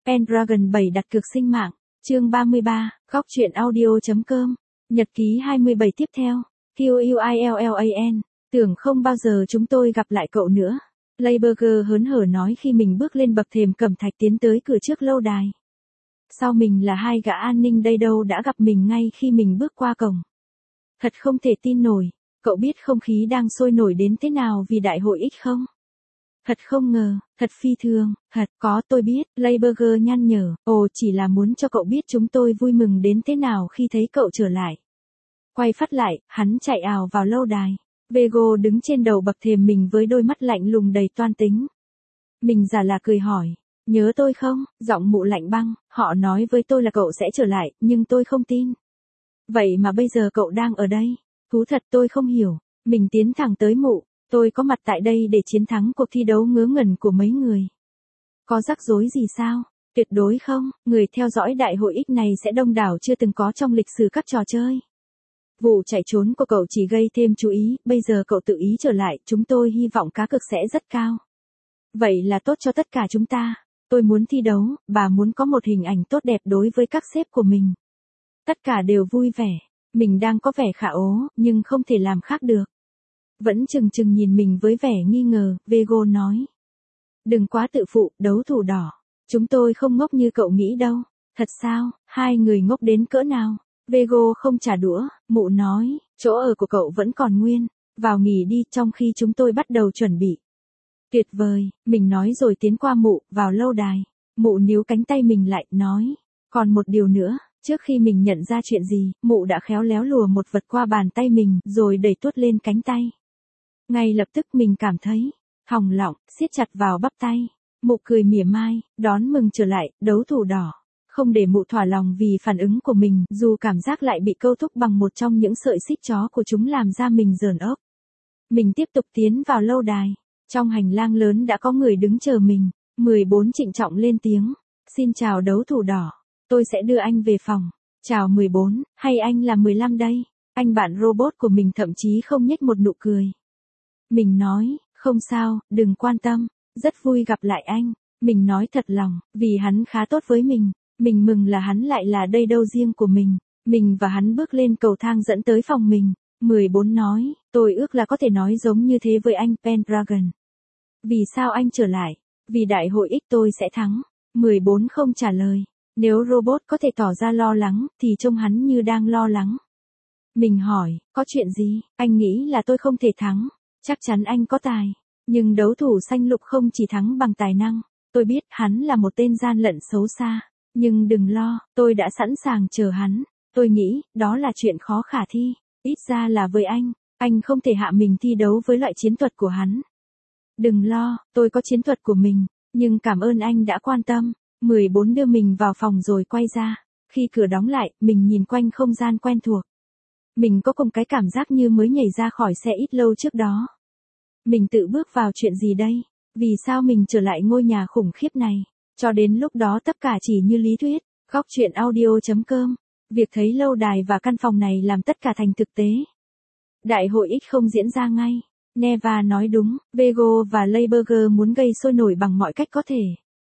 Pendragon 7 đặt cược sinh mạng, chương 33, góc truyện audio.com, nhật ký 27 tiếp theo, QUILLAN, tưởng không bao giờ chúng tôi gặp lại cậu nữa. Layberger hớn hở nói khi mình bước lên bậc thềm cẩm thạch tiến tới cửa trước lâu đài. Sau mình là hai gã an ninh đây đâu đã gặp mình ngay khi mình bước qua cổng. Thật không thể tin nổi, cậu biết không khí đang sôi nổi đến thế nào vì đại hội X không? Thật không ngờ, thật phi thường, thật có tôi biết, Layberger nhăn nhở, chỉ là muốn cho cậu biết chúng tôi vui mừng đến thế nào khi thấy cậu trở lại. Quay phát lại, hắn chạy ào vào lâu đài. Vego đứng trên đầu bậc thềm mình với đôi mắt lạnh lùng đầy toan tính. Mình giả là cười hỏi, nhớ tôi không? Giọng mụ lạnh băng, họ nói với tôi là cậu sẽ trở lại, nhưng tôi không tin. Vậy mà bây giờ cậu đang ở đây. Thú thật tôi không hiểu. Mình tiến thẳng tới mụ. Tôi có mặt tại đây để chiến thắng cuộc thi đấu ngớ ngẩn của mấy người. Có rắc rối gì sao? Tuyệt đối không, người theo dõi đại hội X này sẽ đông đảo chưa từng có trong lịch sử các trò chơi. Vụ chạy trốn của cậu chỉ gây thêm chú ý, bây giờ cậu tự ý trở lại, chúng tôi hy vọng cá cược sẽ rất cao. Vậy là tốt cho tất cả chúng ta. Tôi muốn thi đấu, bà muốn có một hình ảnh tốt đẹp đối với các sếp của mình. Tất cả đều vui vẻ. Mình đang có vẻ khả ố, nhưng không thể làm khác được. Vẫn chừng chừng nhìn mình với vẻ nghi ngờ, Vego nói. Đừng quá tự phụ, đấu thủ đỏ. Chúng tôi không ngốc như cậu nghĩ đâu. Thật sao, hai người ngốc đến cỡ nào? Vego không trả đũa, mụ nói, chỗ ở của cậu vẫn còn nguyên. Vào nghỉ đi trong khi chúng tôi bắt đầu chuẩn bị. Tuyệt vời, mình nói rồi tiến qua mụ, vào lâu đài. Mụ níu cánh tay mình lại, nói. Còn một điều nữa, trước khi mình nhận ra chuyện gì, mụ đã khéo léo lùa một vật qua bàn tay mình, rồi đẩy tuốt lên cánh tay. Ngay lập tức mình cảm thấy, thòng lọng, siết chặt vào bắp tay. Mụ cười mỉa mai, đón mừng trở lại, đấu thủ đỏ. Không để mụ thỏa lòng vì phản ứng của mình, dù cảm giác lại bị câu thúc bằng một trong những sợi xích chó của chúng làm ra mình rờn ốc. Mình tiếp tục tiến vào lâu đài. Trong hành lang lớn đã có người đứng chờ mình. 14 trịnh trọng lên tiếng. Xin chào đấu thủ đỏ. Tôi sẽ đưa anh về phòng. Chào 14, hay anh là 15 đây? Anh bạn robot của mình thậm chí không nhếch một nụ cười. Mình nói, không sao, đừng quan tâm. Rất vui gặp lại anh. Mình nói thật lòng, vì hắn khá tốt với mình. Mình mừng là hắn lại là đây đâu riêng của mình. Mình và hắn bước lên cầu thang dẫn tới phòng mình. 14 nói, tôi ước là có thể nói giống như thế với anh Pendragon. Vì sao anh trở lại? Vì đại hội X tôi sẽ thắng. 14 không trả lời. Nếu robot có thể tỏ ra lo lắng, thì trông hắn như đang lo lắng. Mình hỏi, có chuyện gì? Anh nghĩ là tôi không thể thắng. Chắc chắn anh có tài. Nhưng đấu thủ xanh lục không chỉ thắng bằng tài năng. Tôi biết hắn là một tên gian lận xấu xa. Nhưng đừng lo, tôi đã sẵn sàng chờ hắn. Tôi nghĩ, đó là chuyện khó khả thi. Ít ra là với anh không thể hạ mình thi đấu với loại chiến thuật của hắn. Đừng lo, tôi có chiến thuật của mình, nhưng cảm ơn anh đã quan tâm. 14 đưa mình vào phòng rồi quay ra. Khi cửa đóng lại, mình nhìn quanh không gian quen thuộc. Mình có cùng cái cảm giác như mới nhảy ra khỏi xe ít lâu trước đó. Mình tự bước vào chuyện gì đây? Vì sao mình trở lại ngôi nhà khủng khiếp này? Cho đến lúc đó tất cả chỉ như lý thuyết. Góc truyện audio.com. Việc thấy lâu đài và căn phòng này làm tất cả thành thực tế. Đại hội X không diễn ra ngay. Neva nói đúng, Vego và Layberger muốn gây sôi nổi bằng mọi cách có thể.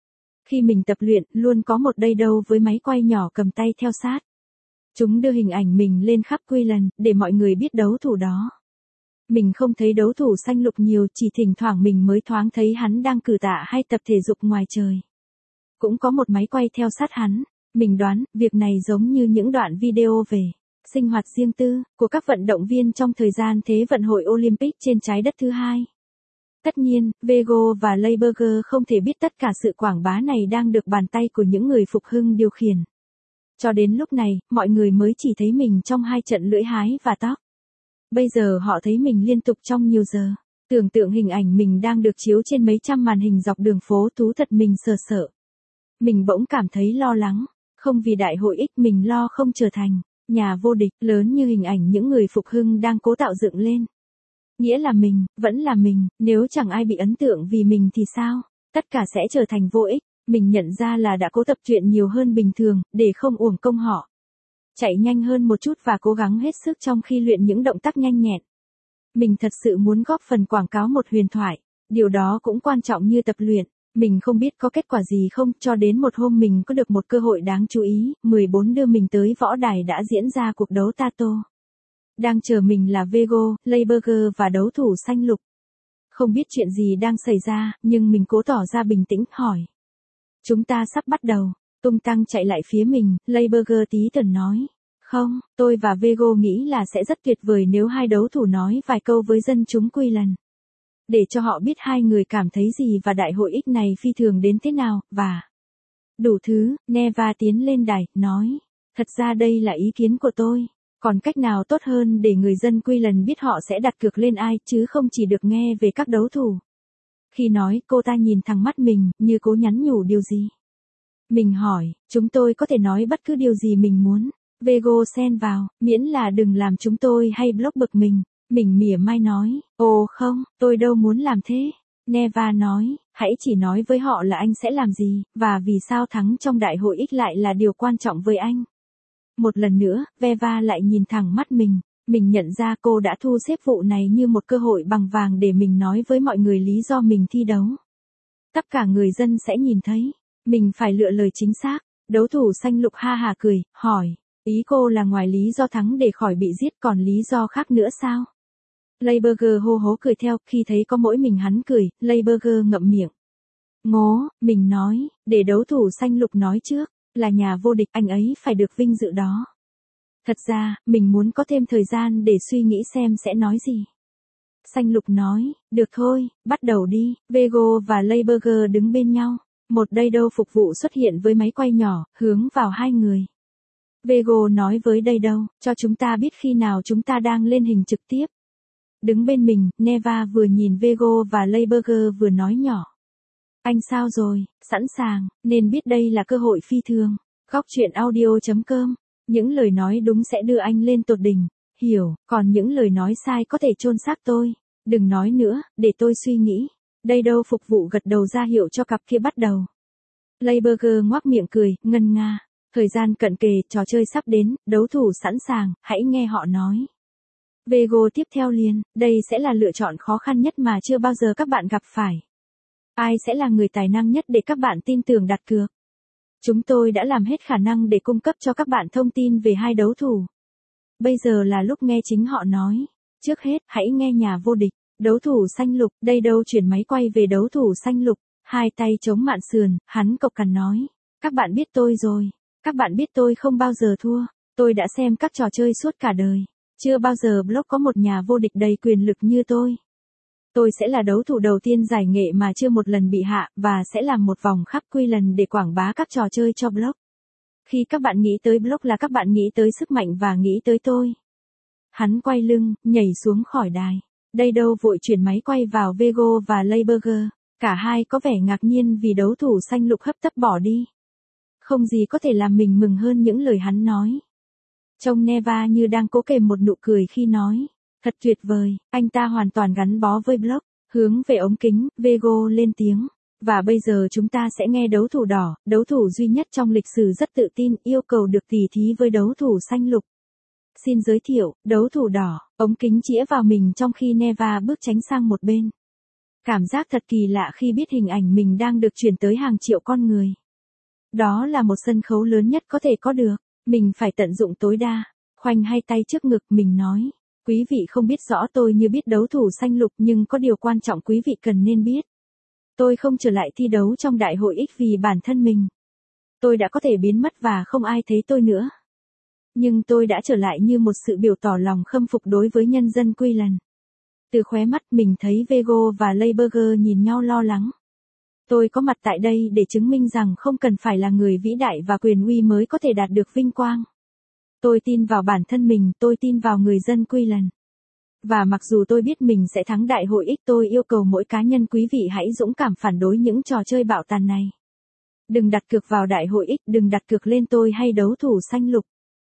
Khi mình tập luyện, luôn có một đây đâu với máy quay nhỏ cầm tay theo sát. Chúng đưa hình ảnh mình lên khắp Quillen, để mọi người biết đấu thủ đó. Mình không thấy đấu thủ xanh lục nhiều, chỉ thỉnh thoảng mình mới thoáng thấy hắn đang cử tạ hay tập thể dục ngoài trời. Cũng có một máy quay theo sát hắn. Mình đoán, việc này giống như những đoạn video về sinh hoạt riêng tư của các vận động viên trong thời gian Thế vận hội Olympic trên trái đất thứ hai. Tất nhiên, Vego và Layberger không thể biết tất cả sự quảng bá này đang được bàn tay của những người phục hưng điều khiển. Cho đến lúc này, mọi người mới chỉ thấy mình trong hai trận lưỡi hái và tóc. Bây giờ họ thấy mình liên tục trong nhiều giờ. Tưởng tượng hình ảnh mình đang được chiếu trên mấy trăm màn hình dọc đường phố, thú thật mình sợ. Mình bỗng cảm thấy lo lắng. Không vì đại hội X, mình lo không trở thành nhà vô địch lớn như hình ảnh những người phục hưng đang cố tạo dựng lên. Nghĩa là mình, vẫn là mình, nếu chẳng ai bị ấn tượng vì mình thì sao? Tất cả sẽ trở thành vô ích. Mình nhận ra là đã cố tập luyện nhiều hơn bình thường, để không uổng công họ. Chạy nhanh hơn một chút và cố gắng hết sức trong khi luyện những động tác nhanh nhẹn. Mình thật sự muốn góp phần quảng cáo một huyền thoại. Điều đó cũng quan trọng như tập luyện. Mình không biết có kết quả gì không, cho đến một hôm mình có được một cơ hội đáng chú ý, 14 đưa mình tới võ đài đã diễn ra cuộc đấu Tato. Đang chờ mình là Vego, Layberger và đấu thủ xanh lục. Không biết chuyện gì đang xảy ra, nhưng mình cố tỏ ra bình tĩnh, hỏi. Chúng ta sắp bắt đầu. Tung tăng chạy lại phía mình, Layberger tí tần nói. Không, tôi và Vego nghĩ là sẽ rất tuyệt vời nếu hai đấu thủ nói vài câu với dân chúng Quillen. Để cho họ biết hai người cảm thấy gì và đại hội X này phi thường đến thế nào, và... Đủ thứ, Neva tiến lên đài, nói. Thật ra đây là ý kiến của tôi. Còn cách nào tốt hơn để người dân Quillen biết họ sẽ đặt cược lên ai, chứ không chỉ được nghe về các đấu thủ. Khi nói, cô ta nhìn thẳng mắt mình, như cố nhắn nhủ điều gì. Mình hỏi, chúng tôi có thể nói bất cứ điều gì mình muốn. Vego xen vào, miễn là đừng làm chúng tôi hay blog bực mình. Mình mỉa mai nói, ồ không, tôi đâu muốn làm thế. Neva nói, hãy chỉ nói với họ là anh sẽ làm gì, và vì sao thắng trong đại hội X lại là điều quan trọng với anh. Một lần nữa, Veva lại nhìn thẳng mắt mình nhận ra cô đã thu xếp vụ này như một cơ hội bằng vàng để mình nói với mọi người lý do mình thi đấu. Tất cả người dân sẽ nhìn thấy, mình phải lựa lời chính xác. Đấu thủ xanh lục ha hà cười, hỏi, ý cô là ngoài lý do thắng để khỏi bị giết còn lý do khác nữa sao? Layberger hô hố cười theo, khi thấy có mỗi mình hắn cười, Layberger ngậm miệng. Ngố, mình nói, để đấu thủ xanh lục nói trước, là nhà vô địch, anh ấy phải được vinh dự đó. Thật ra, mình muốn có thêm thời gian để suy nghĩ xem sẽ nói gì. Xanh lục nói, được thôi, bắt đầu đi. Vego và Layberger đứng bên nhau. Một đầy đâu phục vụ xuất hiện với máy quay nhỏ, hướng vào hai người. Vego nói với đầy đâu, cho chúng ta biết khi nào chúng ta đang lên hình trực tiếp. Đứng bên mình, Neva vừa nhìn Vego và Layberger vừa nói nhỏ. Anh sao rồi, sẵn sàng, nên biết đây là cơ hội phi thường. Góc truyện audio.com. Những lời nói đúng sẽ đưa anh lên tột đỉnh, hiểu, còn những lời nói sai có thể chôn xác tôi. Đừng nói nữa, để tôi suy nghĩ. Đây đâu phục vụ gật đầu ra hiệu cho cặp kia bắt đầu. Layberger ngoác miệng cười, ngân nga. Thời gian cận kề, trò chơi sắp đến, đấu thủ sẵn sàng, hãy nghe họ nói. Vego tiếp theo liền, đây sẽ là lựa chọn khó khăn nhất mà chưa bao giờ các bạn gặp phải. Ai sẽ là người tài năng nhất để các bạn tin tưởng đặt cược? Chúng tôi đã làm hết khả năng để cung cấp cho các bạn thông tin về hai đấu thủ. Bây giờ là lúc nghe chính họ nói. Trước hết, hãy nghe nhà vô địch. Đấu thủ xanh lục, đây đâu chuyển máy quay về đấu thủ xanh lục. Hai tay chống mạn sườn, hắn cộc cằn nói. Các bạn biết tôi rồi. Các bạn biết tôi không bao giờ thua. Tôi đã xem các trò chơi suốt cả đời. Chưa bao giờ blog có một nhà vô địch đầy quyền lực như tôi. Tôi sẽ là đấu thủ đầu tiên giải nghệ mà chưa một lần bị hạ, và sẽ làm một vòng khắp Quillen để quảng bá các trò chơi cho blog. Khi các bạn nghĩ tới blog là các bạn nghĩ tới sức mạnh và nghĩ tới tôi. Hắn quay lưng, nhảy xuống khỏi đài. Đây đâu vội chuyển máy quay vào Vego và Layberger. Cả hai có vẻ ngạc nhiên vì đấu thủ xanh lục hấp tấp bỏ đi. Không gì có thể làm mình mừng hơn những lời hắn nói. Trông Neva như đang cố kềm một nụ cười khi nói. Thật tuyệt vời, anh ta hoàn toàn gắn bó với blog. Hướng về ống kính, Vego lên tiếng. Và bây giờ chúng ta sẽ nghe đấu thủ đỏ, đấu thủ duy nhất trong lịch sử rất tự tin, yêu cầu được tỉ thí với đấu thủ xanh lục. Xin giới thiệu, đấu thủ đỏ, ống kính chĩa vào mình trong khi Neva bước tránh sang một bên. Cảm giác thật kỳ lạ khi biết hình ảnh mình đang được truyền tới hàng triệu con người. Đó là một sân khấu lớn nhất có thể có được, mình phải tận dụng tối đa. Khoanh hai tay trước ngực, mình nói. Quý vị không biết rõ tôi như biết đấu thủ xanh lục, nhưng có điều quan trọng quý vị cần nên biết. Tôi không trở lại thi đấu trong đại hội X vì bản thân mình. Tôi đã có thể biến mất và không ai thấy tôi nữa. Nhưng tôi đã trở lại như một sự biểu tỏ lòng khâm phục đối với nhân dân Quillen. Từ khóe mắt mình thấy Vego và Layberger nhìn nhau lo lắng. Tôi có mặt tại đây để chứng minh rằng không cần phải là người vĩ đại và quyền uy mới có thể đạt được vinh quang. Tôi tin vào bản thân mình, tôi tin vào người dân Quillen. Và mặc dù tôi biết mình sẽ thắng đại hội X, tôi yêu cầu mỗi cá nhân quý vị hãy dũng cảm phản đối những trò chơi bạo tàn này. Đừng đặt cược vào đại hội X, đừng đặt cược lên tôi hay đấu thủ xanh lục.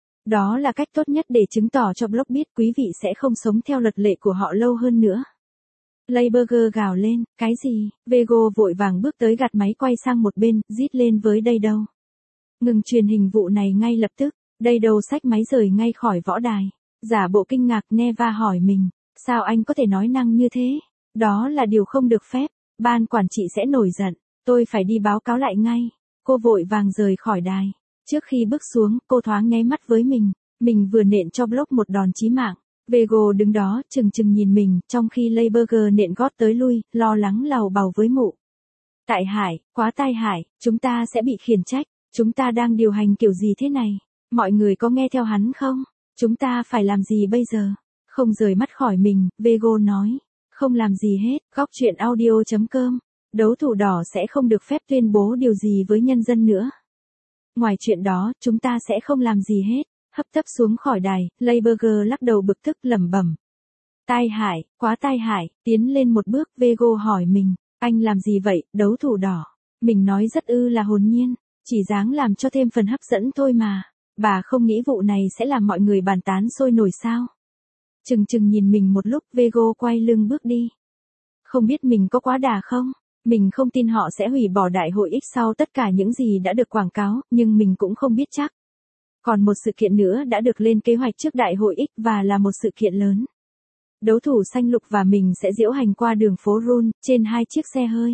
Đó là cách tốt nhất để chứng tỏ cho blog biết quý vị sẽ không sống theo luật lệ của họ lâu hơn nữa. Layberger gào lên, cái gì? Vego vội vàng bước tới gạt máy quay sang một bên, rít lên với đây đâu. Ngừng truyền hình vụ này ngay lập tức, đây đâu xách máy rời ngay khỏi võ đài. Giả bộ kinh ngạc, Neva hỏi mình, sao anh có thể nói năng như thế? Đó là điều không được phép, ban quản trị sẽ nổi giận. Tôi phải đi báo cáo lại ngay. Cô vội vàng rời khỏi đài. Trước khi bước xuống, cô thoáng nháy mắt với mình vừa nện cho Block một đòn chí mạng. Vego đứng đó, chừng chừng nhìn mình, trong khi Layburger nện gót tới lui, lo lắng lầu bầu với mụ. Tại Hải, quá tai hại, chúng ta sẽ bị khiển trách. Chúng ta đang điều hành kiểu gì thế này? Mọi người có nghe theo hắn không? Chúng ta phải làm gì bây giờ? Không rời mắt khỏi mình, Vego nói. Không làm gì hết, góc chuyện audio.com. Đấu thủ đỏ sẽ không được phép tuyên bố điều gì với nhân dân nữa. Ngoài chuyện đó, chúng ta sẽ không làm gì hết. Hấp tấp xuống khỏi đài, Layburger lắc đầu bực tức lẩm bẩm. Tai hại, quá tai hại, tiến lên một bước, Vego hỏi mình, anh làm gì vậy, đấu thủ đỏ? Mình nói rất là hồn nhiên, chỉ dáng làm cho thêm phần hấp dẫn thôi mà. Bà không nghĩ vụ này sẽ làm mọi người bàn tán sôi nổi sao? Chừng chừng nhìn mình một lúc, Vego quay lưng bước đi. Không biết mình có quá đà không? Mình không tin họ sẽ hủy bỏ đại hội X sau tất cả những gì đã được quảng cáo, nhưng mình cũng không biết chắc. Còn một sự kiện nữa đã được lên kế hoạch trước đại hội X và là một sự kiện lớn. Đấu thủ xanh lục và mình sẽ diễu hành qua đường phố Run, trên 2 chiếc xe hơi.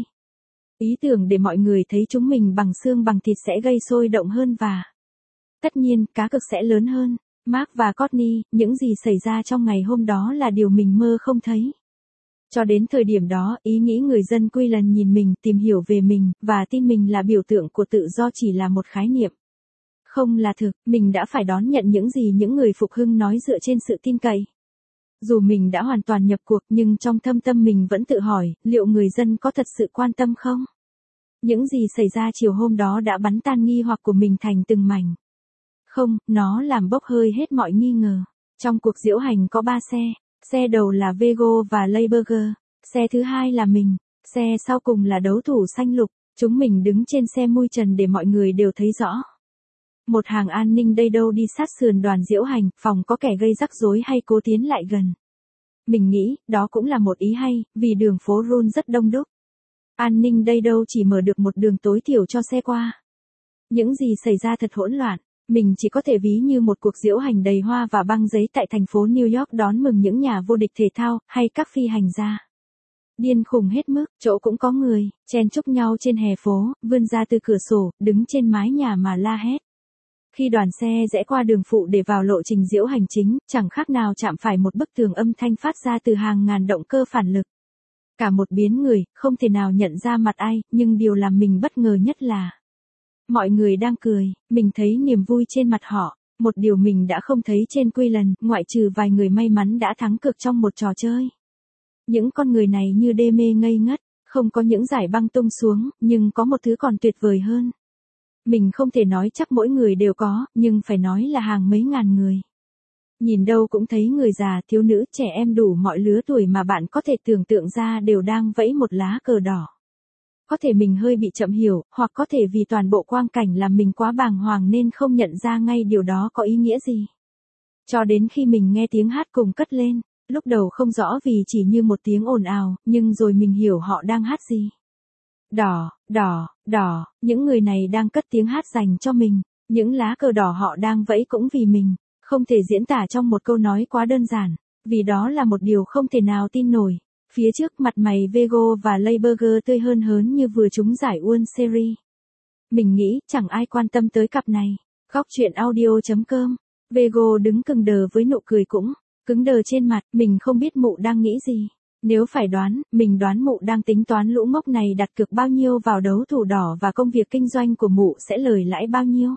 Ý tưởng để mọi người thấy chúng mình bằng xương bằng thịt sẽ gây sôi động hơn và tất nhiên, cá cược sẽ lớn hơn. Mark và Courtney, những gì xảy ra trong ngày hôm đó là điều mình mơ không thấy. Cho đến thời điểm đó, ý nghĩ người dân Queensland nhìn mình, tìm hiểu về mình, và tin mình là biểu tượng của tự do chỉ là một khái niệm. Không là thực, mình đã phải đón nhận những gì những người phục hưng nói dựa trên sự tin cậy. Dù mình đã hoàn toàn nhập cuộc nhưng trong thâm tâm mình vẫn tự hỏi, liệu người dân có thật sự quan tâm không? Những gì xảy ra chiều hôm đó đã bắn tan nghi hoặc của mình thành từng mảnh. Không, nó làm bốc hơi hết mọi nghi ngờ. Trong cuộc diễu hành có 3 xe. Xe đầu là Vego và Layburger. Xe thứ hai là mình. Xe sau cùng là đấu thủ xanh lục. Chúng mình đứng trên xe mui trần để mọi người đều thấy rõ. Một hàng an ninh đây đâu đi sát sườn đoàn diễu hành, phòng có kẻ gây rắc rối hay cố tiến lại gần. Mình nghĩ, đó cũng là một ý hay, vì đường phố Run rất đông đúc. An ninh đây đâu chỉ mở được một đường tối thiểu cho xe qua. Những gì xảy ra thật hỗn loạn. Mình chỉ có thể ví như một cuộc diễu hành đầy hoa và băng giấy tại thành phố New York đón mừng những nhà vô địch thể thao, hay các phi hành gia. Điên khùng hết mức, chỗ cũng có người, chen chúc nhau trên hè phố, vươn ra từ cửa sổ, đứng trên mái nhà mà la hét. Khi đoàn xe rẽ qua đường phụ để vào lộ trình diễu hành chính, chẳng khác nào chạm phải một bức tường âm thanh phát ra từ hàng ngàn động cơ phản lực. Cả một biến người, không thể nào nhận ra mặt ai, nhưng điều làm mình bất ngờ nhất là mọi người đang cười, mình thấy niềm vui trên mặt họ, một điều mình đã không thấy trên Queensland, ngoại trừ vài người may mắn đã thắng cược trong một trò chơi. Những con người này như đê mê ngây ngất, không có những giải băng tung xuống, nhưng có một thứ còn tuyệt vời hơn. Mình không thể nói chắc mỗi người đều có, nhưng phải nói là hàng mấy ngàn người. Nhìn đâu cũng thấy người già, thiếu nữ, trẻ em đủ mọi lứa tuổi mà bạn có thể tưởng tượng ra đều đang vẫy một lá cờ đỏ. Có thể mình hơi bị chậm hiểu, hoặc có thể vì toàn bộ quang cảnh làm mình quá bàng hoàng nên không nhận ra ngay điều đó có ý nghĩa gì. Cho đến khi mình nghe tiếng hát cùng cất lên, lúc đầu không rõ vì chỉ như một tiếng ồn ào, nhưng rồi mình hiểu họ đang hát gì. Đỏ, đỏ, đỏ, những người này đang cất tiếng hát dành cho mình, những lá cờ đỏ họ đang vẫy cũng vì mình, không thể diễn tả trong một câu nói quá đơn giản, vì đó là một điều không thể nào tin nổi. Phía trước mặt mày Vego và Layburger tươi hơn hớn như vừa trúng giải World Series. Mình nghĩ chẳng ai quan tâm tới cặp này. Góc chuyện audio.com. Vego đứng cứng đờ với nụ cười cũng cứng đờ trên mặt, mình không biết mụ đang nghĩ gì. Nếu phải đoán, mình đoán mụ đang tính toán lũ ngốc này đặt cược bao nhiêu vào đấu thủ đỏ và công việc kinh doanh của mụ sẽ lời lãi bao nhiêu.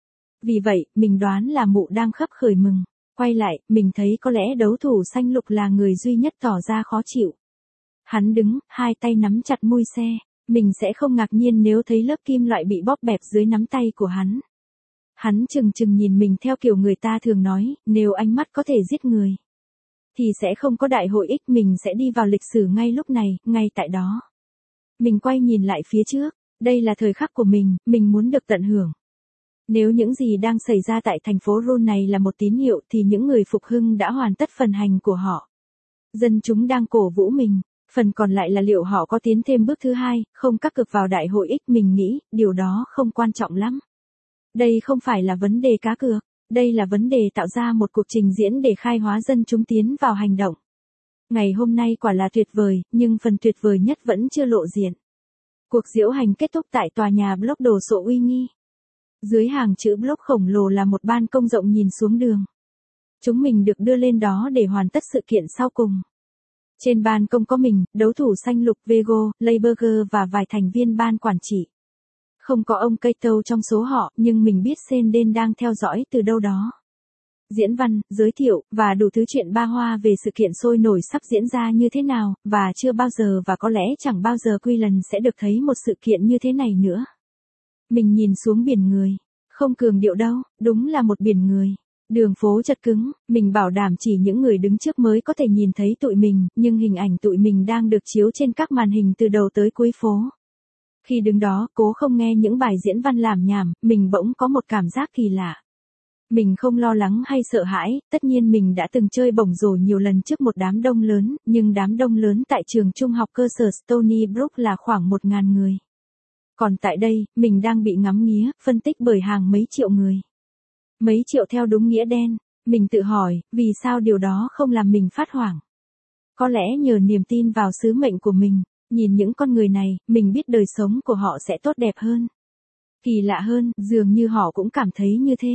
Vì vậy, mình đoán là mụ đang khấp khởi mừng. Quay lại, mình thấy có lẽ đấu thủ xanh lục là người duy nhất tỏ ra khó chịu. Hắn đứng, hai tay nắm chặt mui xe, mình sẽ không ngạc nhiên nếu thấy lớp kim loại bị bóp bẹp dưới nắm tay của hắn. Hắn chừng chừng nhìn mình theo kiểu người ta thường nói, nếu ánh mắt có thể giết người, thì sẽ không có đại hội X, mình sẽ đi vào lịch sử ngay lúc này, ngay tại đó. Mình quay nhìn lại phía trước, đây là thời khắc của mình muốn được tận hưởng. Nếu những gì đang xảy ra tại thành phố Run này là một tín hiệu thì những người phục hưng đã hoàn tất phần hành của họ. Dân chúng đang cổ vũ mình. Phần còn lại là liệu họ có tiến thêm bước thứ hai, không các cược vào đại hội X, mình nghĩ, điều đó không quan trọng lắm. Đây không phải là vấn đề cá cược, đây là vấn đề tạo ra một cuộc trình diễn để khai hóa dân chúng tiến vào hành động. Ngày hôm nay quả là tuyệt vời, nhưng phần tuyệt vời nhất vẫn chưa lộ diện. Cuộc diễu hành kết thúc tại tòa nhà block đồ sộ uy nghi. Dưới hàng chữ block khổng lồ là một ban công rộng nhìn xuống đường. Chúng mình được đưa lên đó để hoàn tất sự kiện sau cùng. Trên ban công có mình, đấu thủ xanh lục Vego, Leiberger và vài thành viên ban quản trị. Không có ông Kato trong số họ, nhưng mình biết Senden đang theo dõi từ đâu đó. Diễn văn, giới thiệu, và đủ thứ chuyện ba hoa về sự kiện sôi nổi sắp diễn ra như thế nào, và chưa bao giờ và có lẽ chẳng bao giờ Quillen sẽ được thấy một sự kiện như thế này nữa. Mình nhìn xuống biển người. Không cường điệu đâu, đúng là một biển người. Đường phố chật cứng, mình bảo đảm chỉ những người đứng trước mới có thể nhìn thấy tụi mình, nhưng hình ảnh tụi mình đang được chiếu trên các màn hình từ đầu tới cuối phố. Khi đứng đó, cố không nghe những bài diễn văn lảm nhảm, mình bỗng có một cảm giác kỳ lạ. Mình không lo lắng hay sợ hãi, tất nhiên mình đã từng chơi bổng rổ nhiều lần trước một đám đông lớn, nhưng đám đông lớn tại trường trung học cơ sở Stony Brook là khoảng 1.000 người. Còn tại đây, mình đang bị ngắm nghía, phân tích bởi hàng mấy triệu người. Mấy triệu theo đúng nghĩa đen, mình tự hỏi, vì sao điều đó không làm mình phát hoảng? Có lẽ nhờ niềm tin vào sứ mệnh của mình, nhìn những con người này, mình biết đời sống của họ sẽ tốt đẹp hơn. Kỳ lạ hơn, dường như họ cũng cảm thấy như thế.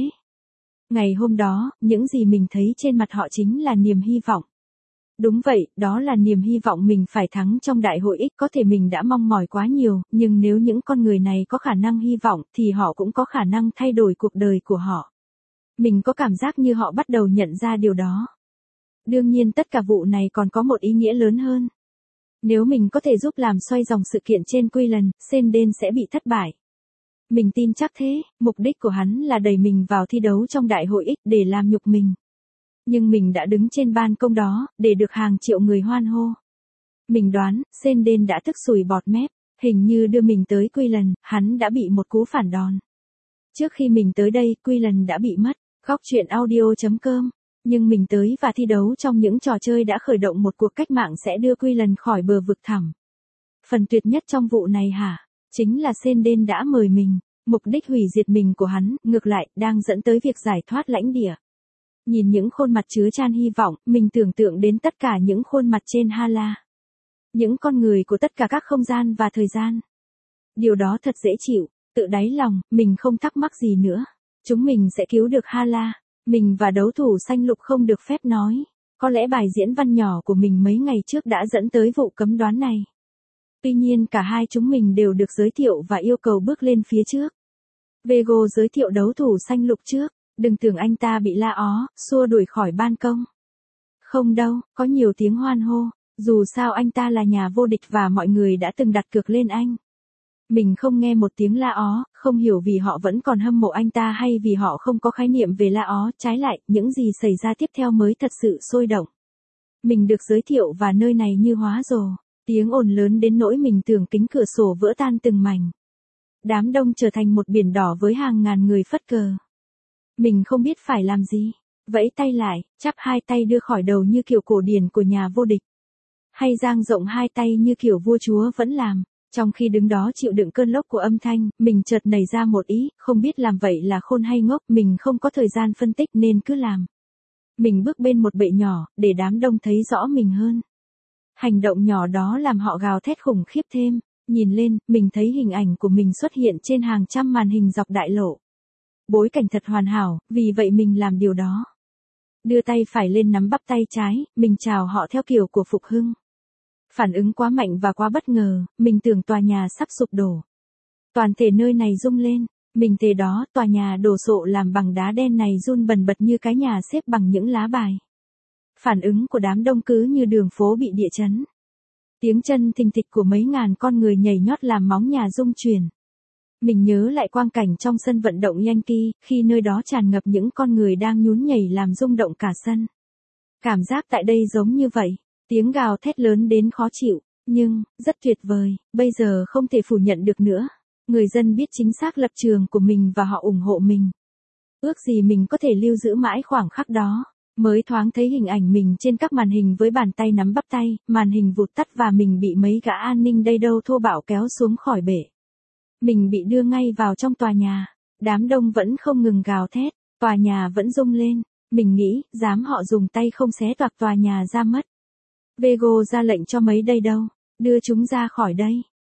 Ngày hôm đó, những gì mình thấy trên mặt họ chính là niềm hy vọng. Đúng vậy, đó là niềm hy vọng mình phải thắng trong đại hội X. Có thể mình đã mong mỏi quá nhiều, nhưng nếu những con người này có khả năng hy vọng thì họ cũng có khả năng thay đổi cuộc đời của họ. Mình có cảm giác như họ bắt đầu nhận ra điều đó. Đương nhiên tất cả vụ này còn có một ý nghĩa lớn hơn. Nếu mình có thể giúp làm xoay dòng sự kiện trên Quillen, Senden sẽ bị thất bại. Mình tin chắc thế, mục đích của hắn là đẩy mình vào thi đấu trong đại hội X để làm nhục mình. Nhưng mình đã đứng trên ban công đó, để được hàng triệu người hoan hô. Mình đoán, Senden đã tức sùi bọt mép, hình như đưa mình tới Quillen, hắn đã bị một cú phản đòn. Trước khi mình tới đây, Quillen đã bị mất. Góc truyện audio.com. Nhưng mình tới và thi đấu trong những trò chơi đã khởi động một cuộc cách mạng sẽ đưa Quillen khỏi bờ vực thẳm. Phần tuyệt nhất trong vụ này hả? Chính là Senden đã mời mình. Mục đích hủy diệt mình của hắn, ngược lại, đang dẫn tới việc giải thoát lãnh địa. Nhìn những khuôn mặt chứa chan hy vọng, mình tưởng tượng đến tất cả những khuôn mặt trên Hala. Những con người của tất cả các không gian và thời gian. Điều đó thật dễ chịu, tự đáy lòng, mình không thắc mắc gì nữa. Chúng mình sẽ cứu được Hala. Mình và đấu thủ xanh lục không được phép nói. Có lẽ bài diễn văn nhỏ của mình mấy ngày trước đã dẫn tới vụ cấm đoán này. Tuy nhiên cả hai chúng mình đều được giới thiệu và yêu cầu bước lên phía trước. Vego giới thiệu đấu thủ xanh lục trước. Đừng tưởng anh ta bị la ó, xua đuổi khỏi ban công. Không đâu, có nhiều tiếng hoan hô. Dù sao anh ta là nhà vô địch và mọi người đã từng đặt cược lên anh. Mình không nghe một tiếng la ó, không hiểu vì họ vẫn còn hâm mộ anh ta hay vì họ không có khái niệm về la ó, trái lại, những gì xảy ra tiếp theo mới thật sự sôi động. Mình được giới thiệu và nơi này như hóa rồ, tiếng ồn lớn đến nỗi mình tưởng kính cửa sổ vỡ tan từng mảnh. Đám đông trở thành một biển đỏ với hàng ngàn người phất cờ. Mình không biết phải làm gì, vẫy tay lại, chắp hai tay đưa khỏi đầu như kiểu cổ điển của nhà vô địch. Hay dang rộng hai tay như kiểu vua chúa vẫn làm. Trong khi đứng đó chịu đựng cơn lốc của âm thanh, mình chợt nảy ra một ý, không biết làm vậy là khôn hay ngốc, mình không có thời gian phân tích nên cứ làm. Mình bước bên một bệ nhỏ, để đám đông thấy rõ mình hơn. Hành động nhỏ đó làm họ gào thét khủng khiếp thêm, nhìn lên, mình thấy hình ảnh của mình xuất hiện trên hàng trăm màn hình dọc đại lộ. Bối cảnh thật hoàn hảo, vì vậy mình làm điều đó. Đưa tay phải lên nắm bắp tay trái, mình chào họ theo kiểu của phục hưng. Phản ứng quá mạnh và quá bất ngờ, mình tưởng tòa nhà sắp sụp đổ. Toàn thể nơi này rung lên, mình thề đó, tòa nhà đổ sộ làm bằng đá đen này run bần bật như cái nhà xếp bằng những lá bài. Phản ứng của đám đông cứ như đường phố bị địa chấn. Tiếng chân thình thịch của mấy ngàn con người nhảy nhót làm móng nhà rung chuyển. Mình nhớ lại quang cảnh trong sân vận động Yankee, khi nơi đó tràn ngập những con người đang nhún nhảy làm rung động cả sân. Cảm giác tại đây giống như vậy. Tiếng gào thét lớn đến khó chịu, nhưng, rất tuyệt vời, bây giờ không thể phủ nhận được nữa. Người dân biết chính xác lập trường của mình và họ ủng hộ mình. Ước gì mình có thể lưu giữ mãi khoảnh khắc đó. Mới thoáng thấy hình ảnh mình trên các màn hình với bàn tay nắm bắp tay, màn hình vụt tắt và mình bị mấy gã an ninh đây đâu thô bạo kéo xuống khỏi bể. Mình bị đưa ngay vào trong tòa nhà. Đám đông vẫn không ngừng gào thét, tòa nhà vẫn rung lên. Mình nghĩ, dám họ dùng tay không xé toạc tòa nhà ra mất. Vego ra lệnh cho mấy đây đâu, đưa chúng ra khỏi đây.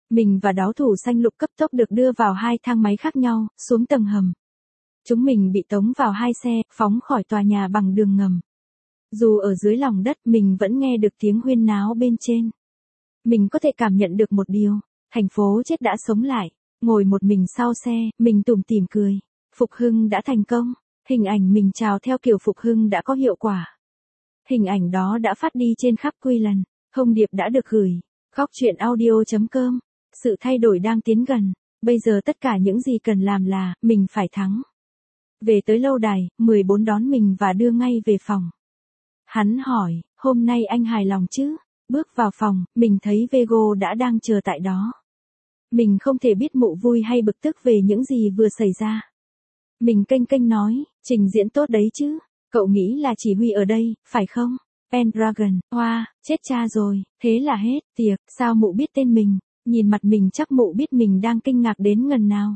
Mình và đáo thủ xanh lục cấp tốc được đưa vào hai thang máy khác nhau, xuống tầng hầm. Chúng mình bị tống vào hai xe, phóng khỏi tòa nhà bằng đường ngầm. Dù ở dưới lòng đất, mình vẫn nghe được tiếng huyên náo bên trên. Mình có thể cảm nhận được một điều, thành phố chết đã sống lại. Ngồi một mình sau xe, mình tủm tỉm cười. Phục hưng đã thành công. Hình ảnh mình chào theo kiểu phục hưng đã có hiệu quả. Hình ảnh đó đã phát đi trên khắp Queensland. Thông điệp đã được gửi. Góc chuyện audio.com. Sự thay đổi đang tiến gần. Bây giờ tất cả những gì cần làm là, mình phải thắng. Về tới lâu đài, 14 đón mình và đưa ngay về phòng. Hắn hỏi, hôm nay anh hài lòng chứ? Bước vào phòng, mình thấy Vego đã đang chờ tại đó. Mình không thể biết mụ vui hay bực tức về những gì vừa xảy ra. Mình kênh nói, trình diễn tốt đấy chứ. Cậu nghĩ là chỉ huy ở đây, phải không? Pendragon, hoa, chết cha rồi, thế là hết, tiệc, sao mụ biết tên mình? Nhìn mặt mình chắc mụ biết mình đang kinh ngạc đến ngần nào.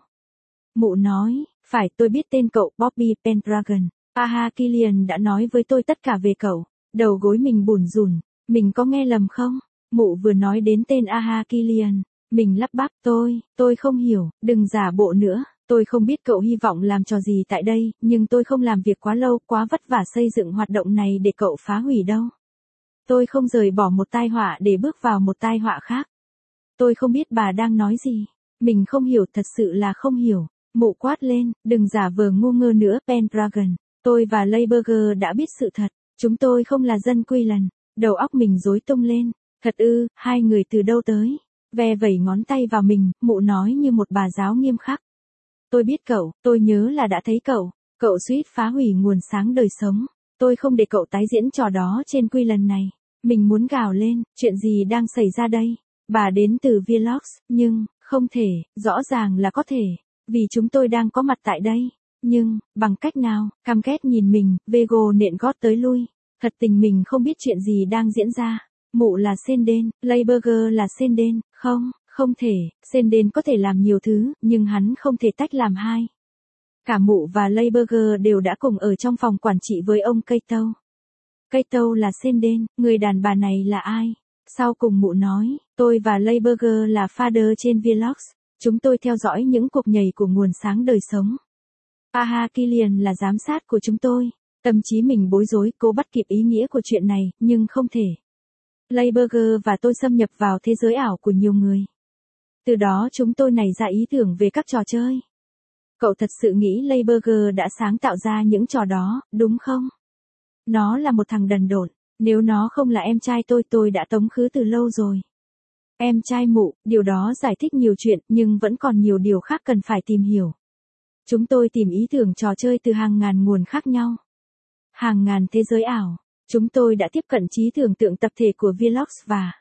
Mụ nói, phải tôi biết tên cậu Bobby Pendragon. Aha Killian đã nói với tôi tất cả về cậu. Đầu gối mình bủn rủn, mình có nghe lầm không? Mụ vừa nói đến tên Aha Killian. Mình lắp bắp, tôi không hiểu, đừng giả bộ nữa. Tôi không biết cậu hy vọng làm trò gì tại đây, nhưng tôi không làm việc quá lâu, quá vất vả xây dựng hoạt động này để cậu phá hủy đâu. Tôi không rời bỏ một tai họa để bước vào một tai họa khác. Tôi không biết bà đang nói gì. Mình không hiểu, thật sự là không hiểu. Mụ quát lên, đừng giả vờ ngu ngơ nữa Pendragon. Tôi và Layburger đã biết sự thật. Chúng tôi không là dân Queensland. Đầu óc mình rối tung lên. Thật ư, hai người từ đâu tới? Ve vẩy ngón tay vào mình, mụ nói như một bà giáo nghiêm khắc. Tôi biết cậu, tôi nhớ là đã thấy cậu. Cậu suýt phá hủy nguồn sáng đời sống. Tôi không để cậu tái diễn trò đó trên Queensland này. Mình muốn gào lên, chuyện gì đang xảy ra đây? Bà đến từ Vlogs, nhưng, không thể, rõ ràng là có thể. Vì chúng tôi đang có mặt tại đây. Nhưng, bằng cách nào? Cam ghét nhìn mình, Vego nện gót tới lui. Thật tình mình không biết chuyện gì đang diễn ra. Mụ là Senden, Layburger là Senden, không thể, Senden có thể làm nhiều thứ, nhưng hắn không thể tách làm hai. Cả mụ và Layburger đều đã cùng ở trong phòng quản trị với ông Cato. Cato là Senden, người đàn bà này là ai? Sau cùng mụ nói, tôi và Layburger là father trên Vlogs. Chúng tôi theo dõi những cuộc nhảy của nguồn sáng đời sống. Aha Killian là giám sát của chúng tôi. Tâm trí mình bối rối, cố bắt kịp ý nghĩa của chuyện này, nhưng không thể. Layburger và tôi xâm nhập vào thế giới ảo của nhiều người. Từ đó chúng tôi nảy ra ý tưởng về các trò chơi. Cậu thật sự nghĩ Layburger đã sáng tạo ra những trò đó, đúng không? Nó là một thằng đần độn. Nếu nó không là em trai tôi đã tống khứ từ lâu rồi. Em trai mụ, điều đó giải thích nhiều chuyện, nhưng vẫn còn nhiều điều khác cần phải tìm hiểu. Chúng tôi tìm ý tưởng trò chơi từ hàng ngàn nguồn khác nhau. Hàng ngàn thế giới ảo. Chúng tôi đã tiếp cận trí tưởng tượng tập thể của Vlogs và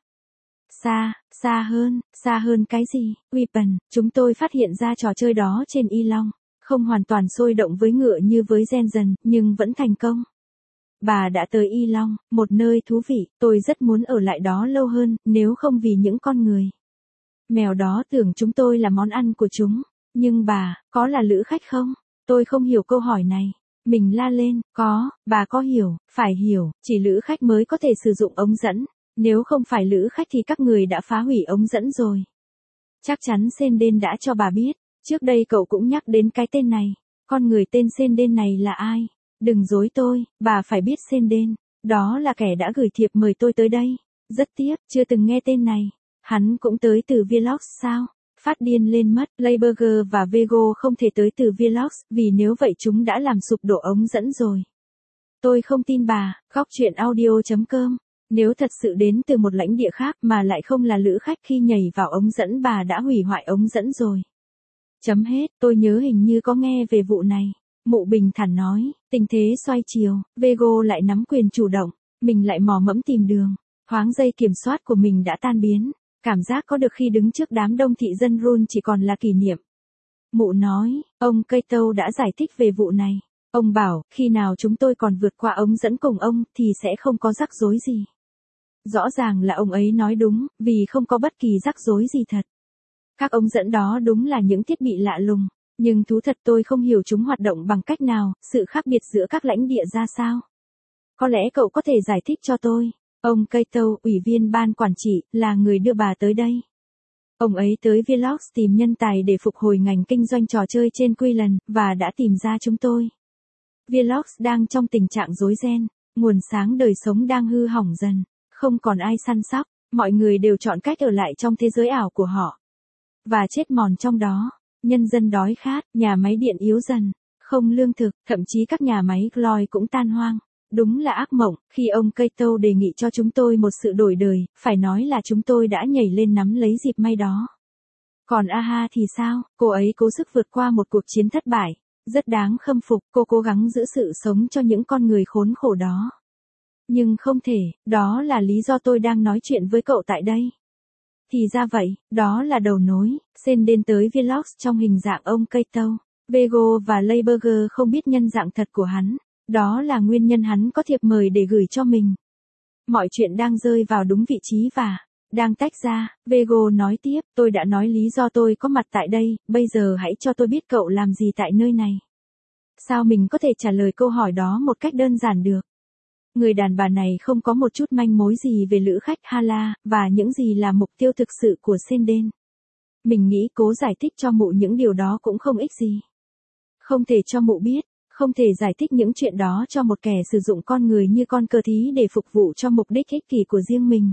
xa hơn cái gì? Weapon, chúng tôi phát hiện ra trò chơi đó trên Elon. Không hoàn toàn sôi động với ngựa như với Genzen, nhưng vẫn thành công. Bà đã tới Elon, một nơi thú vị, tôi rất muốn ở lại đó lâu hơn, nếu không vì những con người. Mèo đó tưởng chúng tôi là món ăn của chúng. Nhưng bà, có là lữ khách không? Tôi không hiểu câu hỏi này. Mình la lên, bà có hiểu, phải hiểu, chỉ lữ khách mới có thể sử dụng ống dẫn. Nếu không phải lữ khách thì các người đã phá hủy ống dẫn rồi. Chắc chắn Senden đã cho bà biết. Trước đây cậu cũng nhắc đến cái tên này. Con người tên Senden này là ai? Đừng dối tôi, bà phải biết Senden. Đó là kẻ đã gửi thiệp mời tôi tới đây. Rất tiếc, chưa từng nghe tên này. Hắn cũng tới từ Vlogs sao? Phát điên lên mất, Layburger và Vego không thể tới từ Vlogs, vì nếu vậy chúng đã làm sụp đổ ống dẫn rồi. Tôi không tin bà, góc chuyện audio.com. Nếu thật sự đến từ một lãnh địa khác mà lại không là lữ khách khi nhảy vào ống dẫn, bà đã hủy hoại ống dẫn rồi. Chấm hết, tôi nhớ hình như có nghe về vụ này. Mụ bình thản nói, tình thế xoay chiều, Vego lại nắm quyền chủ động, mình lại mò mẫm tìm đường. Thoáng dây kiểm soát của mình đã tan biến. Cảm giác có được khi đứng trước đám đông thị dân run chỉ còn là kỷ niệm. Mụ nói, ông Cato đã giải thích về vụ này. Ông bảo, khi nào chúng tôi còn vượt qua ống dẫn cùng ông, thì sẽ không có rắc rối gì. Rõ ràng là ông ấy nói đúng, vì không có bất kỳ rắc rối gì thật. Các ống dẫn đó đúng là những thiết bị lạ lùng. Nhưng thú thật tôi không hiểu chúng hoạt động bằng cách nào, sự khác biệt giữa các lãnh địa ra sao. Có lẽ cậu có thể giải thích cho tôi. Ông Cato, ủy viên ban quản trị, là người đưa bà tới đây. Ông ấy tới Vlogs tìm nhân tài để phục hồi ngành kinh doanh trò chơi trên Quillen, và đã tìm ra chúng tôi. Vlogs đang trong tình trạng rối ren, nguồn sáng đời sống đang hư hỏng dần, không còn ai săn sóc, mọi người đều chọn cách ở lại trong thế giới ảo của họ. Và chết mòn trong đó, nhân dân đói khát, nhà máy điện yếu dần, không lương thực, thậm chí các nhà máy Gloy cũng tan hoang. Đúng là ác mộng, khi ông Kato đề nghị cho chúng tôi một sự đổi đời, phải nói là chúng tôi đã nhảy lên nắm lấy dịp may đó. Còn Aha thì sao, cô ấy cố sức vượt qua một cuộc chiến thất bại. Rất đáng khâm phục, cô cố gắng giữ sự sống cho những con người khốn khổ đó. Nhưng không thể, đó là lý do tôi đang nói chuyện với cậu tại đây. Thì ra vậy, đó là đầu nối, Senden tới Vlogs trong hình dạng ông Kato. Vego và Layburger không biết nhân dạng thật của hắn. Đó là nguyên nhân hắn có thiệp mời để gửi cho mình. Mọi chuyện đang rơi vào đúng vị trí và đang tách ra. Vego nói tiếp, tôi đã nói lý do tôi có mặt tại đây, bây giờ hãy cho tôi biết cậu làm gì tại nơi này. Sao mình có thể trả lời câu hỏi đó một cách đơn giản được? Người đàn bà này không có một chút manh mối gì về lữ khách Hala, và những gì là mục tiêu thực sự của Senden. Mình nghĩ cố giải thích cho mụ những điều đó cũng không ích gì. Không thể cho mụ biết, không thể giải thích những chuyện đó cho một kẻ sử dụng con người như con cờ thí để phục vụ cho mục đích ích kỷ của riêng mình.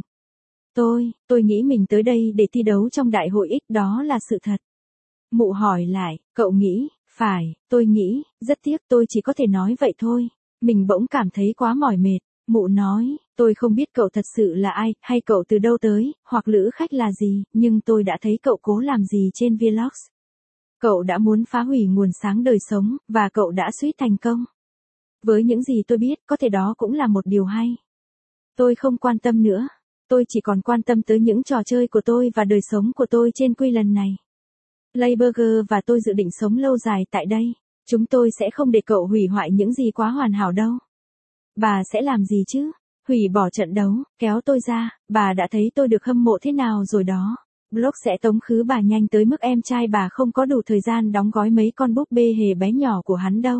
Tôi nghĩ mình tới đây để thi đấu trong đại hội X, đó là sự thật. Mụ hỏi lại, cậu nghĩ, phải, tôi nghĩ, rất tiếc tôi chỉ có thể nói vậy thôi. Mình bỗng cảm thấy quá mỏi mệt. Mụ nói, tôi không biết cậu thật sự là ai, hay cậu từ đâu tới, hoặc lữ khách là gì, nhưng tôi đã thấy cậu cố làm gì trên Vlogs. Cậu đã muốn phá hủy nguồn sáng đời sống, và cậu đã suýt thành công. Với những gì tôi biết, có thể đó cũng là một điều hay. Tôi không quan tâm nữa. Tôi chỉ còn quan tâm tới những trò chơi của tôi và đời sống của tôi trên Quillen này. Layburger và tôi dự định sống lâu dài tại đây. Chúng tôi sẽ không để cậu hủy hoại những gì quá hoàn hảo đâu. Bà sẽ làm gì chứ? Hủy bỏ trận đấu, kéo tôi ra, bà đã thấy tôi được hâm mộ thế nào rồi đó. Block sẽ tống khứ bà nhanh tới mức em trai bà không có đủ thời gian đóng gói mấy con búp bê hề bé nhỏ của hắn đâu.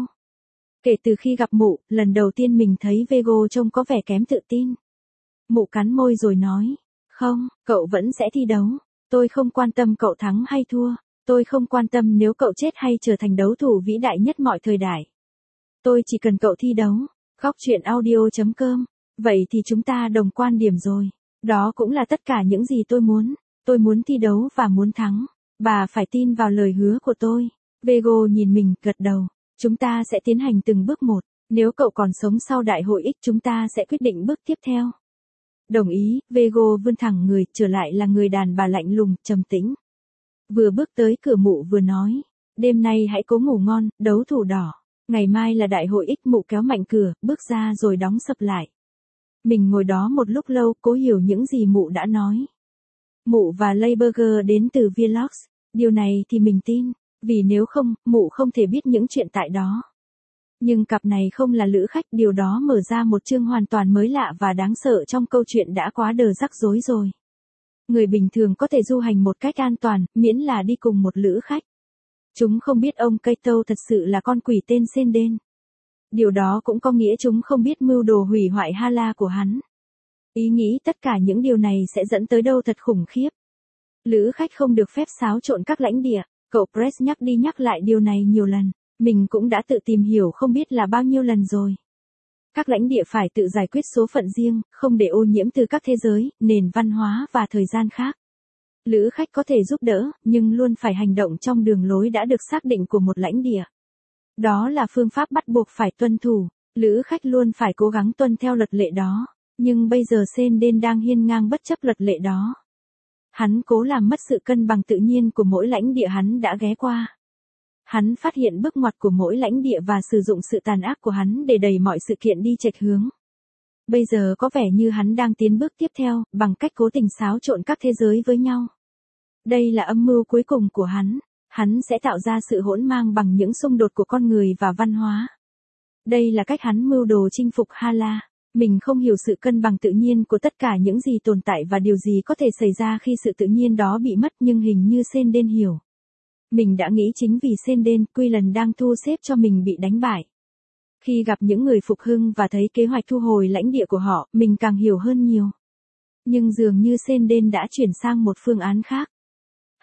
Kể từ khi gặp mụ, lần đầu tiên mình thấy Vego trông có vẻ kém tự tin. Mụ cắn môi rồi nói, không, cậu vẫn sẽ thi đấu. Tôi không quan tâm cậu thắng hay thua. Tôi không quan tâm nếu cậu chết hay trở thành đấu thủ vĩ đại nhất mọi thời đại. Tôi chỉ cần cậu thi đấu. Góc truyện audio.com. Vậy thì chúng ta đồng quan điểm rồi. Đó cũng là tất cả những gì tôi muốn. Tôi muốn thi đấu và muốn thắng. Bà phải tin vào lời hứa của tôi. Vego nhìn mình, gật đầu. Chúng ta sẽ tiến hành từng bước một. Nếu cậu còn sống sau đại hội X, chúng ta sẽ quyết định bước tiếp theo. Đồng ý, Vego vươn thẳng người, trở lại là người đàn bà lạnh lùng, trầm tĩnh. Vừa bước tới cửa mụ vừa nói. Đêm nay hãy cố ngủ ngon, đấu thủ đỏ. Ngày mai là đại hội X. Mụ kéo mạnh cửa, bước ra rồi đóng sập lại. Mình ngồi đó một lúc lâu, cố hiểu những gì mụ đã nói. Mụ và Layburger đến từ Vlogs. Điều này thì mình tin. Vì nếu không, mụ không thể biết những chuyện tại đó. Nhưng cặp này không là lữ khách, điều đó mở ra một chương hoàn toàn mới lạ và đáng sợ trong câu chuyện đã quá đờ rắc rối rồi. Người bình thường có thể du hành một cách an toàn, miễn là đi cùng một lữ khách. Chúng không biết ông Kato thật sự là con quỷ tên Senden. Điều đó cũng có nghĩa chúng không biết mưu đồ hủy hoại Hala của hắn. Ý nghĩ tất cả những điều này sẽ dẫn tới đâu thật khủng khiếp. Lữ khách không được phép xáo trộn các lãnh địa. Cậu Press nhắc đi nhắc lại điều này nhiều lần. Mình cũng đã tự tìm hiểu không biết là bao nhiêu lần rồi. Các lãnh địa phải tự giải quyết số phận riêng, không để ô nhiễm từ các thế giới, nền văn hóa và thời gian khác. Lữ khách có thể giúp đỡ, nhưng luôn phải hành động trong đường lối đã được xác định của một lãnh địa. Đó là phương pháp bắt buộc phải tuân thủ. Lữ khách luôn phải cố gắng tuân theo luật lệ đó. Nhưng bây giờ Senden đang hiên ngang bất chấp luật lệ đó. Hắn cố làm mất sự cân bằng tự nhiên của mỗi lãnh địa hắn đã ghé qua. Hắn phát hiện bước ngoặt của mỗi lãnh địa và sử dụng sự tàn ác của hắn để đẩy mọi sự kiện đi chệch hướng. Bây giờ có vẻ như hắn đang tiến bước tiếp theo, bằng cách cố tình xáo trộn các thế giới với nhau. Đây là âm mưu cuối cùng của hắn. Hắn sẽ tạo ra sự hỗn mang bằng những xung đột của con người và văn hóa. Đây là cách hắn mưu đồ chinh phục Hala. Mình không hiểu sự cân bằng tự nhiên của tất cả những gì tồn tại và điều gì có thể xảy ra khi sự tự nhiên đó bị mất, nhưng hình như Senden hiểu. Mình đã nghĩ chính vì Senden, Quillen đang thu xếp cho mình bị đánh bại. Khi gặp những người phục hưng và thấy kế hoạch thu hồi lãnh địa của họ, mình càng hiểu hơn nhiều. Nhưng dường như Senden đã chuyển sang một phương án khác.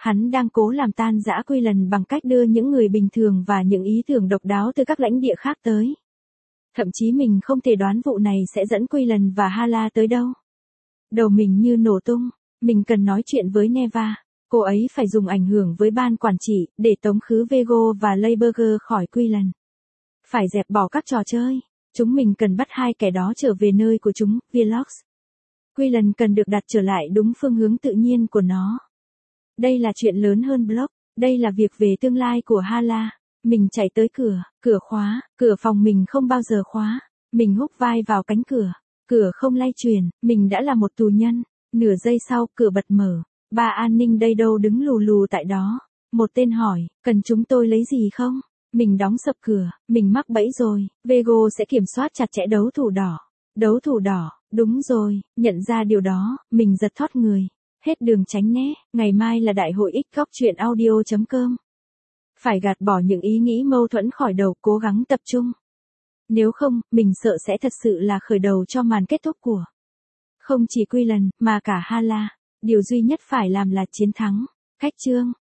Hắn đang cố làm tan rã Quy Lần bằng cách đưa những người bình thường và những ý tưởng độc đáo từ các lãnh địa khác tới. Thậm chí mình không thể đoán vụ này sẽ dẫn Quy Lần và Hala tới đâu. Đầu mình như nổ tung, mình cần nói chuyện với Neva. Cô ấy phải dùng ảnh hưởng với ban quản trị, để tống khứ Vego và Leiberger khỏi Quy Lần. Phải dẹp bỏ các trò chơi. Chúng mình cần bắt hai kẻ đó trở về nơi của chúng, Vlogs. Quy Lần cần được đặt trở lại đúng phương hướng tự nhiên của nó. Đây là chuyện lớn hơn blog. Đây là việc về tương lai của Hala. Mình chạy tới cửa khóa, cửa phòng mình không bao giờ khóa. Mình húc vai vào cánh cửa không lay chuyển, mình đã là một tù nhân. Nửa giây sau, cửa bật mở. Ba an ninh đây đâu đứng lù lù tại đó. Một tên hỏi, cần chúng tôi lấy gì không? Mình đóng sập cửa, mình mắc bẫy rồi. Vego sẽ kiểm soát chặt chẽ đấu thủ đỏ. Đấu thủ đỏ, đúng rồi, nhận ra điều đó, mình giật thót người. Hết đường tránh né, ngày mai là đại hội X góc chuyện audio.com. Phải gạt bỏ những ý nghĩ mâu thuẫn khỏi đầu, cố gắng tập trung. Nếu không, mình sợ sẽ thật sự là khởi đầu cho màn kết thúc của không chỉ Quy Lần, mà cả Hala. Điều duy nhất phải làm là chiến thắng. Cách chương